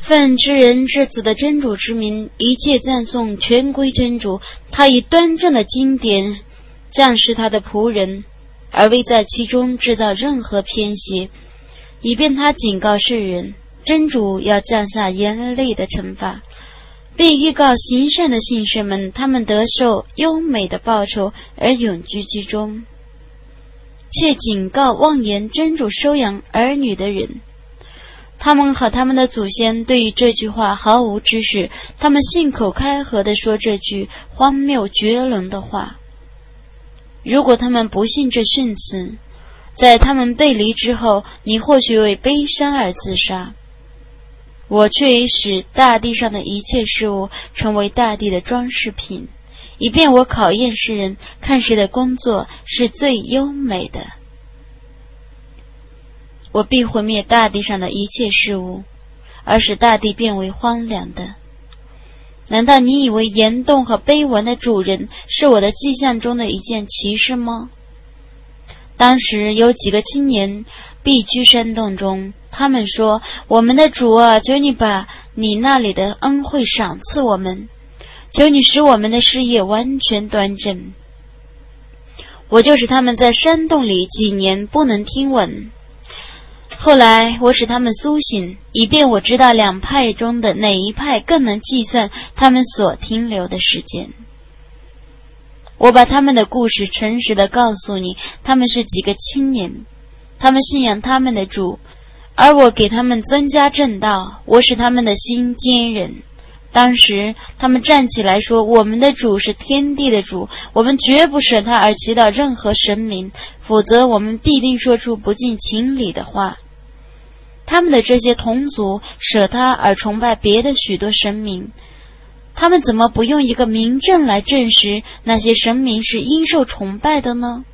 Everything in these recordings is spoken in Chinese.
奉知人知子的真主之名，一切赞颂全归真主。他以端正的经典降示他的仆人，而未在其中制造任何偏斜，以便他警告世人，真主要降下严厉的惩罚，并预告行善的信士们，他们得受优美的报酬而永居其中，且警告妄言真主收养儿女的人。他们和他们的祖先对于这句话毫无知识，他们信口开河地说这句荒谬绝伦的话。如果他们不信这训词，在他们背离之后，你或许为悲伤而自杀。我却使大地上的一切事物成为大地的装饰品，以便我考验世人，看谁的工作是最优美的。我必毁灭大地上的一切事物，而使大地变为荒凉的。难道你以为严冻和悲顽的主人是我的迹象中的一件奇事吗？当时有几个青年避居山洞中，他们说：我们的主啊，求你把你那里的恩惠赏赐我们，求你使我们的事业完全端正。我就使他们在山洞里几年不能听闻。后来我使他们苏醒，以便我知道两派中的哪一派更能计算他们所停留的时间。我把他们的故事诚实地告诉你，他们是几个青年，他们信仰他们的主，而我给他们增加正道，我使他们的心坚韧。当时他们站起来说：我们的主是天地的主，我们绝不舍他而祈祷任何神明，否则我们必定说出不近情理的话。他们的这些同族舍他而崇拜别的许多神明，他们怎么不用一个明证来证实那些神明是应受崇拜的呢？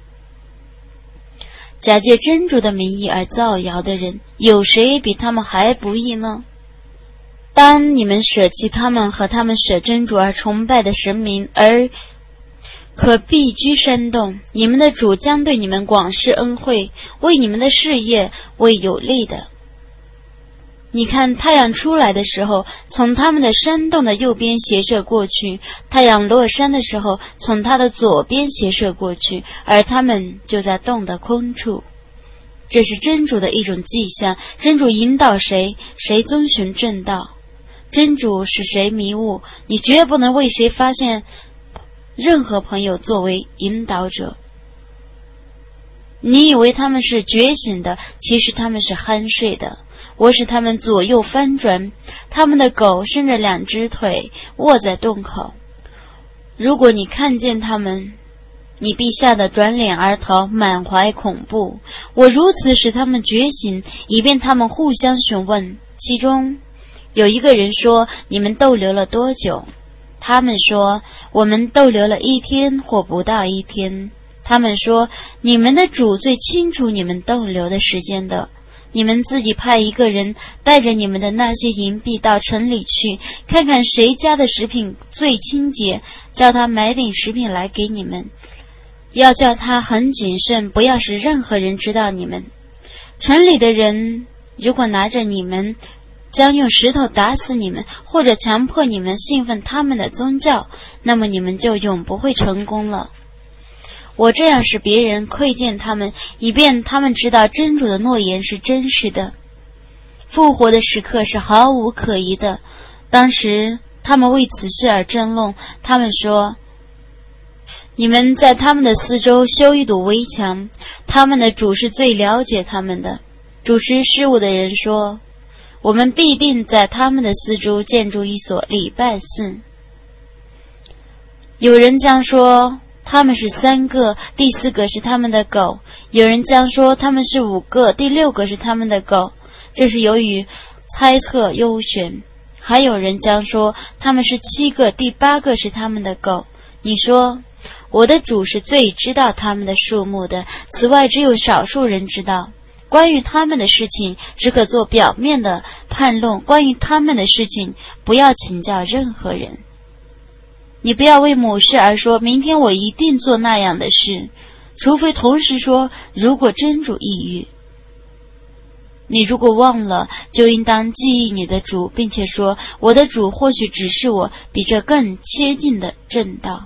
假借真主的名义而造谣的人，有谁比他们还不义呢？当你们舍弃他们和他们舍真主而崇拜的神明，而可避居山洞，你们的主将对你们广施恩惠，为你们的事业为有利的。你看太阳出来的时候，从他们的山洞的右边斜射过去，太阳落山的时候，从他的左边斜射过去，而他们就在洞的空处。这是真主的一种迹象，真主引导谁，谁遵循正道。真主使谁迷雾，你绝不能为谁发现任何朋友作为引导者。你以为他们是觉醒的，其实他们是酣睡的。我使他们左右翻转，他们的狗伸着两只腿卧在洞口。如果你看见他们，你必吓得转脸而逃，满怀恐怖。我如此使他们觉醒，以便他们互相询问。其中有一个人说：你们逗留了多久？他们说：我们逗留了1天或不到1天。他们说：你们的主最清楚你们逗留的时间的。你们自己派一个人带着你们的那些银币到城里去，看看谁家的食品最清洁，叫他买点食品来给你们，要叫他很谨慎，不要使任何人知道你们。城里的人如果拿着你们，将用石头打死你们，或者强迫你们信奉他们的宗教，那么你们就永不会成功了。我这样使别人窥见他们，以便他们知道真主的诺言是真实的，复活的时刻是毫无可疑的。当时他们为此事而争论，他们说：你们在他们的四周修一堵围墙，他们的主是最了解他们的。主持事务的人说：我们必定在他们的四周建筑一所礼拜寺。有人将说他们是3个，第4个是他们的狗；有人将说他们是5个，第6个是他们的狗。这是由于猜测优选。还有人将说他们是7个，第8个是他们的狗。你说：我的主是最知道他们的数目的，此外只有少数人知道。关于他们的事情只可做表面的判论，关于他们的事情不要请教任何人。你不要为某事而说明天我一定做那样的事，除非同时说如果真主抑郁。 你如果忘了，就应当记忆你的主，并且说，我的主或许指示我比这更切近的正道。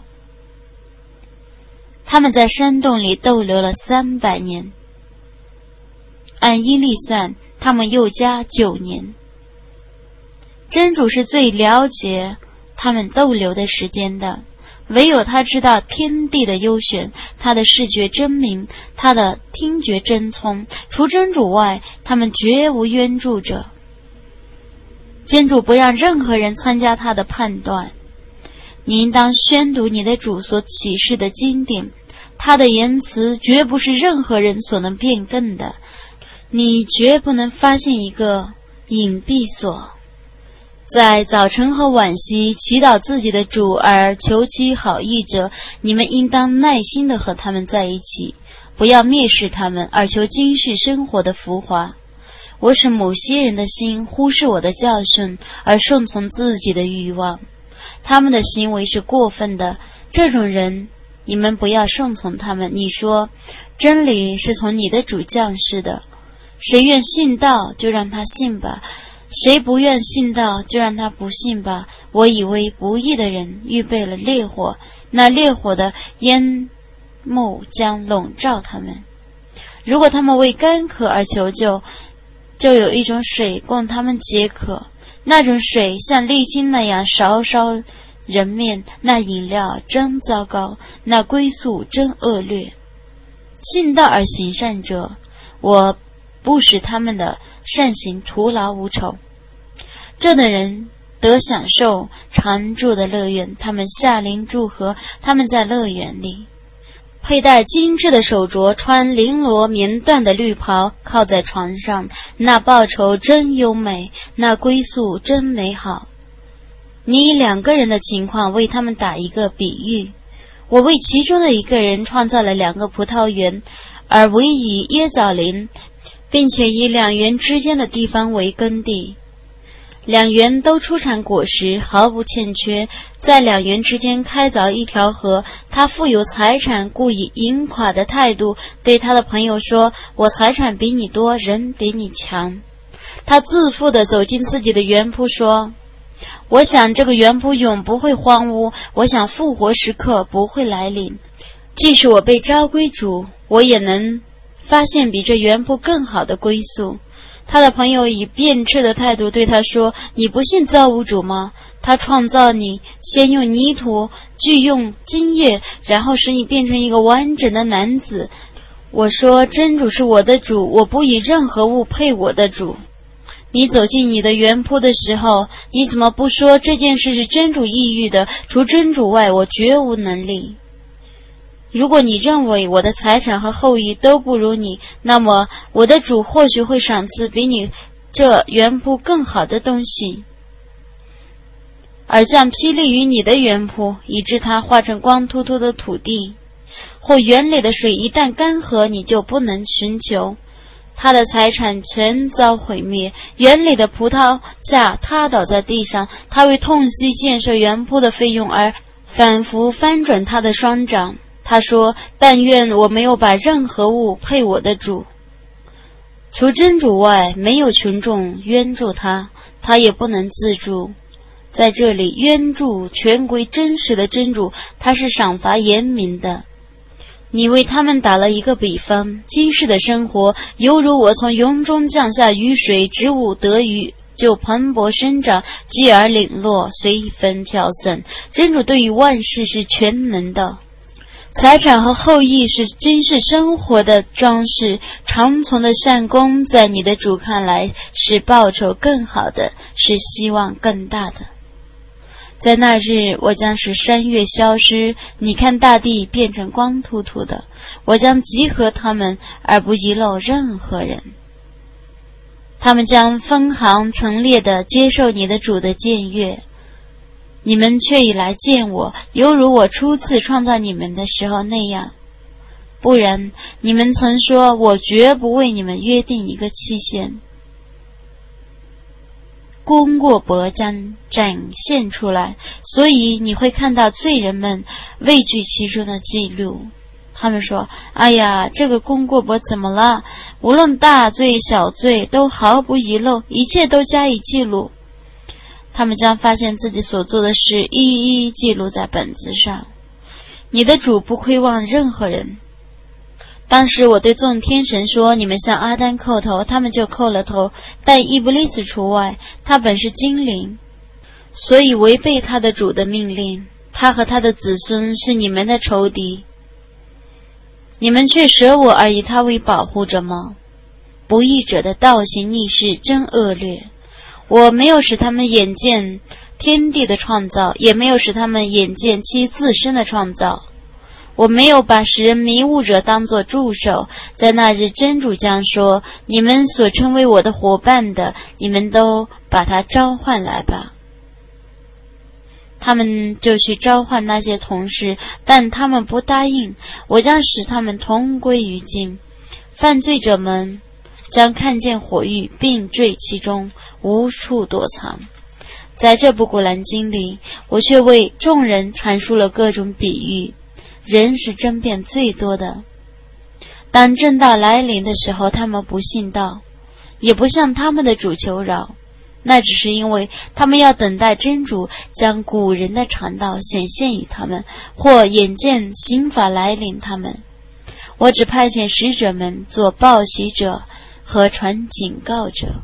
他们在山洞里逗留了300年，按阴历算，他们又加9年。真主是最了解他们逗留的时间的，唯有他知道天地的优选，他的视觉真明，他的听觉真聪。除真主外，他们绝无冤助者。真主不让任何人参加他的判断。你应当宣读你的主所启示的经典，他的言辞绝不是任何人所能变更的。你绝不能发现一个隐蔽所，在早晨和晚夕祈祷自己的主而求其好意者，你们应当耐心地和他们在一起，不要蔑视他们，而求今世生活的浮华。我使某些人的心忽视我的教训，而顺从自己的欲望，他们的行为是过分的。这种人，你们不要顺从他们。你说，真理是从你的主降世的，谁愿信道，就让他信吧。谁不愿信道，就让他不信吧。我以为不义的人预备了烈火，那烈火的烟幕将笼罩他们。如果他们为干渴而求救，就有一种水供他们解渴，那种水像沥青那样烧烧人面，那饮料真糟糕，那归宿真恶劣。信道而行善者，我不使他们的善行徒劳无酬。这等人得享受常住的乐园，他们下临祝贺，他们在乐园里佩戴精致的手镯，穿绫罗棉缎的绿袍，靠在床上，那报酬真优美，那归宿真美好。你以2个人的情况为他们打一个比喻，我为其中的一个人创造了2个葡萄园，而唯以椰枣林，并且以2园之间的地方为耕地。2园都出产果实，毫不欠缺。在2园之间开凿一条河，他富有财产，故以盈垮的态度对他的朋友说，我财产比你多，人比你强。他自负地走进自己的园圃说，我想这个园圃永不会荒芜，我想复活时刻不会来临。即使我被召归主，我也能发现比这园圃更好的归宿。他的朋友以辩斥的态度对他说，你不信造物主吗？他创造你，先用泥土，具用精液，然后使你变成一个完整的男子。我说，真主是我的主，我不以任何物配我的主。你走进你的园圃的时候，你怎么不说这件事是真主抑郁的？除真主外，我绝无能力。如果你认为我的财产和后裔都不如你，那么我的主或许会赏赐比你这园圃更好的东西，而降霹雳于你的园圃，以致它化成光秃秃的土地。或园里的水一旦干涸，你就不能寻求，他的财产全遭毁灭，园里的葡萄架塌倒在地上，他为痛惜建设园圃的费用而反复翻转他的双掌。他说，但愿我没有把任何物配我的主。除真主外，没有群众援助他，他也不能自助。在这里，援助全归真实的真主，他是赏罚严明的。你为他们打了一个比方，今世的生活犹如我从云中降下雨水，植物得雨就蓬勃生长，继而领落，随风飘散。真主对于万事是全能的。财产和后裔是今世生活的装饰，长存的善功在你的主看来是报酬更好的，是希望更大的。在那日，我将使山岳消失，你看大地变成光秃秃的，我将集合他们，而不遗漏任何人。他们将分行陈列地接受你的主的僭越，你们却已来见我，犹如我初次创造你们的时候那样。不然，你们曾说，我绝不为你们约定一个期限。功过簿将展现出来，所以你会看到罪人们畏惧其中的记录。 他们说：“哎呀，这个公过伯怎么了？无论大罪小罪都毫不遗漏，一切都加以记录。”他们将发现自己所做的事一一记录在本子上。你的主不亏望任何人。当时我对众天神说：“你们向阿丹叩头，他们就叩了头，但伊布利斯除外，他本是精灵，所以违背他的主的命令。他和他的子孙是你们的仇敌，你们却舍我而以他为保护者吗？不义者的倒行逆施真恶劣。我没有使他们眼见天地的创造，也没有使他们眼见其自身的创造。我没有把使人迷雾者当作助手。在那日真主将说：你们所称为我的伙伴的，你们都把他召唤来吧。”他们就去召唤那些同事，但他们不答应。我将使他们同归于尽。犯罪者们将看见火狱，并坠其中，无处躲藏。在这部古兰经里，我却为众人阐述了各种比喻。人是争辩最多的。当正道来临的时候，他们不信道，也不向他们的主求饶。那只是因为他们要等待真主将古人的常道显现于他们，或眼见刑法来临他们。我只派遣使者们做报喜者和传警告者，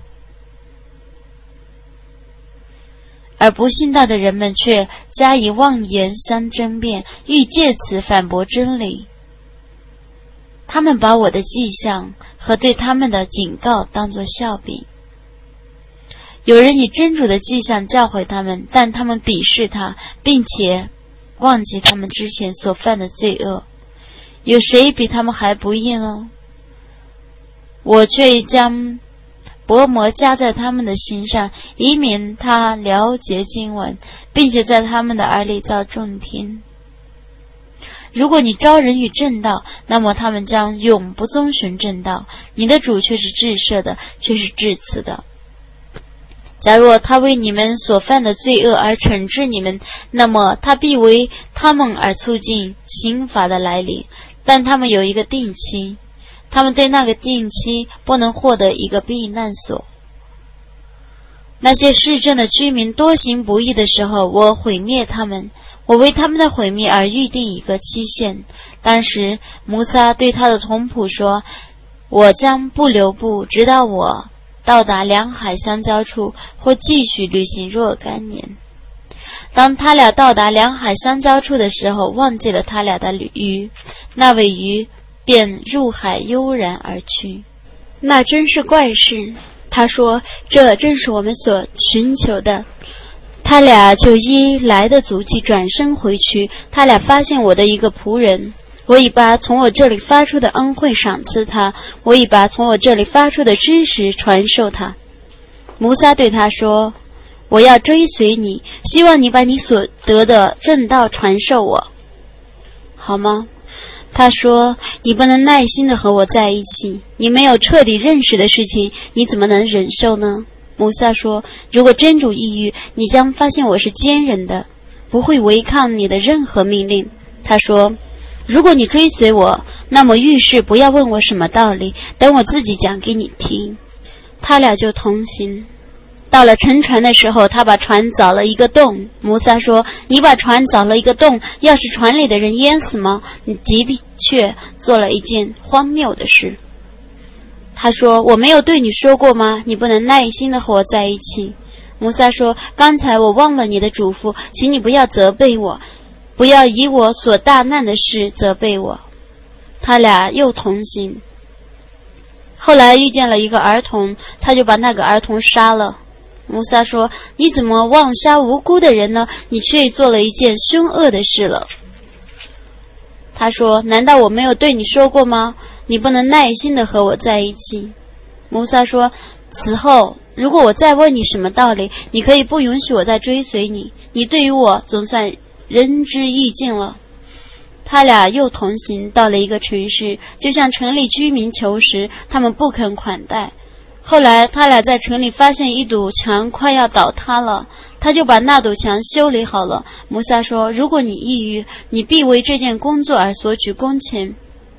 而不信道的人们却加以妄言相争辩，欲借此反驳真理。他们把我的迹象和对他们的警告当作笑柄。有人以真主的迹象教诲他们，但他们鄙视他，并且忘记他们之前所犯的罪恶。有谁比他们还不义呢？我却将薄膜加在他们的心上，以免他了解经文，并且在他们的耳里造众听。如果你招人与正道，那么他们将永不遵循正道。你的主却是至赦的，却是至慈的。假若他为你们所犯的罪恶而惩治你们，那么他必为他们而促进刑罚的来临，但他们有一个定期，他们对那个定期不能获得一个避难所。那些市镇的居民多行不义的时候，我毁灭他们，我为他们的毁灭而预定一个期限。当时摩萨对他的同仆说：我将不留步，直到我到达两海相交处，或继续旅行若干年。当他俩到达两海相交处的时候，忘记了他俩的鱼，那尾鱼便入海悠然而去。那真是怪事。他说：这正是我们所寻求的。他俩就依来的足迹转身回去。他俩发现我的一个仆人，我已把从我这里发出的恩惠赏赐他，我已把从我这里发出的知识传授他。摩萨对他说：我要追随你，希望你把你所得的正道传授我，好吗？他说：你不能耐心地和我在一起，你没有彻底认识的事情，你怎么能忍受呢？摩萨说：如果真主抑郁，你将发现我是坚忍的，不会违抗你的任何命令。他说：如果你追随我，那么遇事不要问我什么道理，等我自己讲给你听。他俩就同行。到了沉船的时候，他把船凿了一个洞。摩萨说：你把船凿了一个洞，要是船里的人淹死吗？你的确做了一件荒谬的事。他说：我没有对你说过吗？你不能耐心地和我在一起。摩萨说：刚才我忘了你的嘱咐，请你不要责备我，不要以我所大难的事责备我。他俩又同行。后来遇见了一个儿童，他就把那个儿童杀了。摩萨说：你怎么妄杀无辜的人呢？你却做了一件凶恶的事了。他说：难道我没有对你说过吗？你不能耐心地和我在一起。摩萨说：此后如果我再问你什么道理，你可以不允许我再追随你，你对于我总算仁至义尽了。他俩又同行到了一个城市，就向城里居民求食，他们不肯款待。后来他俩在城里发现一堵墙快要倒塌了，他就把那堵墙修理好了。摩萨说：如果你抑郁，你必为这件工作而索取工钱。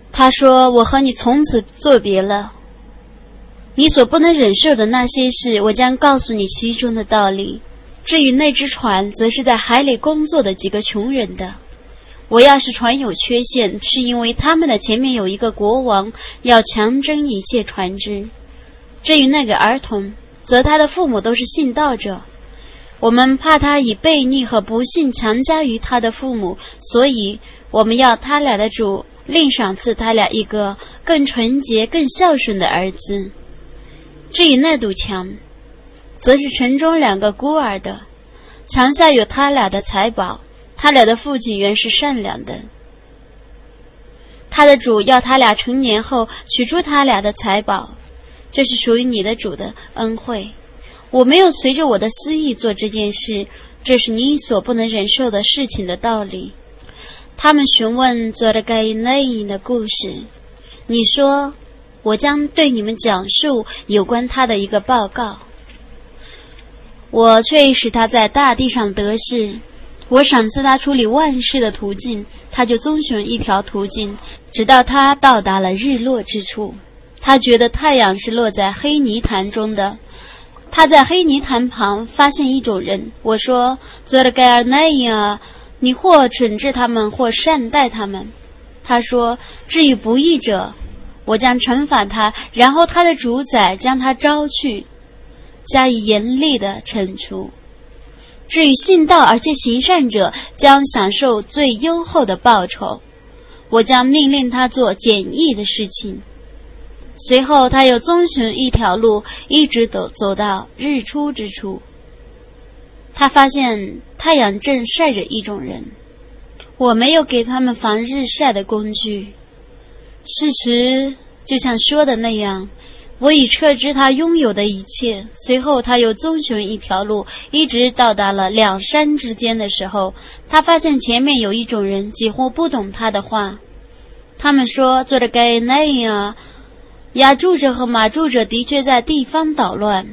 他说，我和你从此作别了，你所不能忍受的那些事，我将告诉你其中的道理。至于那只船，则是在海里工作的几个穷人的。我要是船有缺陷，是因为他们的前面有一个国王要强征一切船只。至于那个儿童，则他的父母都是信道者，我们怕他以悖逆和不信强加于他的父母，所以我们要他俩的主另赏赐他俩一个更纯洁更孝顺的儿子。至于那堵墙，则是城中2个孤儿的，墙下有他俩的财宝，他俩的父亲原是善良的。他的主要他俩成年后取出他俩的财宝，这是属于你的主的恩惠。我没有随着我的私意做这件事，这是你所不能忍受的事情的道理。他们询问做了该内的故事，你说，我将对你们讲述有关他的一个报告。我却使他在大地上得势，我赏赐他处理万事的途径，他就遵循一条途径，直到他到达了日落之处。他觉得太阳是落在黑泥潭中的，他在黑泥潭旁发现一种人。我说，做了盖尔奈亚，你或惩治他们，或善待他们。他说，至于不义者，我将惩罚他，然后他的主宰将他招去，加以严厉的惩处。至于信道而且行善者，将享受最优厚的报酬，我将命令他做简易的事情。随后他又遵循一条路，一直走到日出之处。他发现太阳正晒着一种人，我没有给他们防日晒的工具。事实就像说的那样，我已撤知他拥有的一切。随后他又遵循一条路，一直到达了2山之间的时候，他发现前面有一种人几乎不懂他的话。他们说，做了该那样，亚住者和马住者的确在地方捣乱。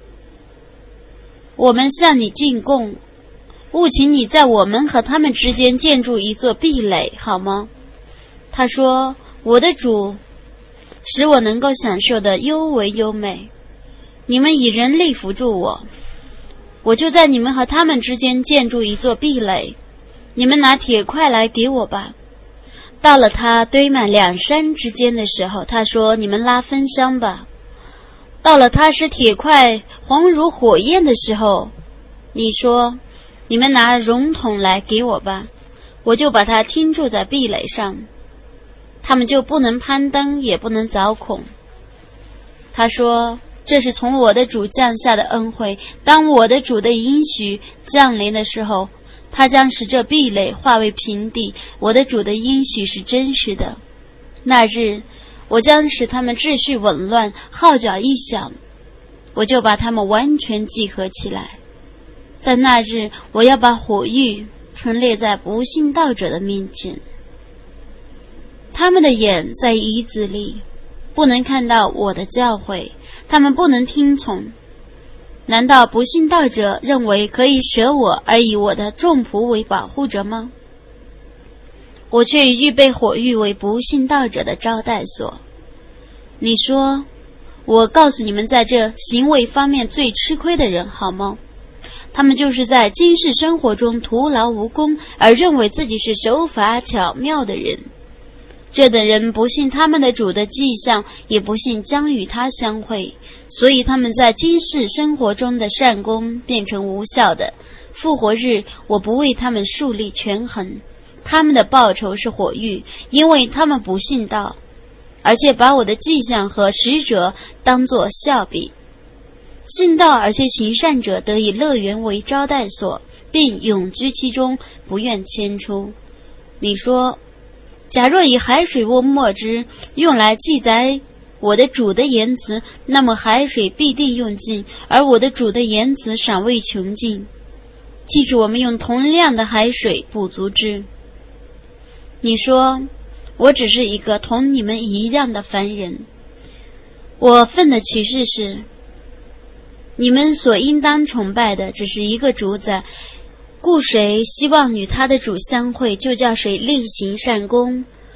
我们向你进贡，务请你在我们和他们之间建筑一座壁垒，好吗？他说，我的主使我能够享受的优为优美，你们以人力扶助我，我就在你们和他们之间建筑一座壁垒。你们拿铁块来给我吧。到了他堆满2山之间的时候，他说，你们拉分香吧。到了他使铁块红如火焰的时候，你说，你们拿熔桶来给我吧，我就把它钉住在壁垒上，他们就不能攀登，也不能凿孔。他说，这是从我的主降下的恩惠，当我的主的应许降临的时候，他将使这壁垒化为平地。我的主的应许是真实的。那日我将使他们秩序紊乱，号角一响，我就把他们完全集合起来。在那日，我要把火狱陈列在不信道者的面前，他们的眼在椅子里，不能看到我的教诲，他们不能听从。难道不信道者认为可以舍我而以我的众仆为保护者吗？我却预备火狱为不信道者的招待所。你说，我告诉你们在这行为方面最吃亏的人，好吗？他们就是在今世生活中徒劳无功，而认为自己是手法巧妙的人。这等人不信他们的主的迹象，也不信将与他相会，所以他们在今世生活中的善功变成无效的。复活日，我不为他们树立权衡，他们的报酬是火狱，因为他们不信道，而且把我的迹象和使者当作笑柄。信道而且行善者得以乐园为招待所，并永居其中，不愿迁出。你说，假若以海水或墨汁用来记载我的主的言辞，那么海水必定用尽，而我的主的言辞尚未穷尽。即使我们用同量的海水补足之。你说，我只是一个同你们一样的凡人。我奉的启示是，你们所应当崇拜的只是一个主宰，故谁希望与他的主相会，就叫谁力行善功。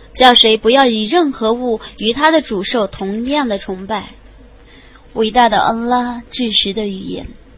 叫谁不要以任何物与他的主受同样的崇拜。伟大的安拉至实的语言。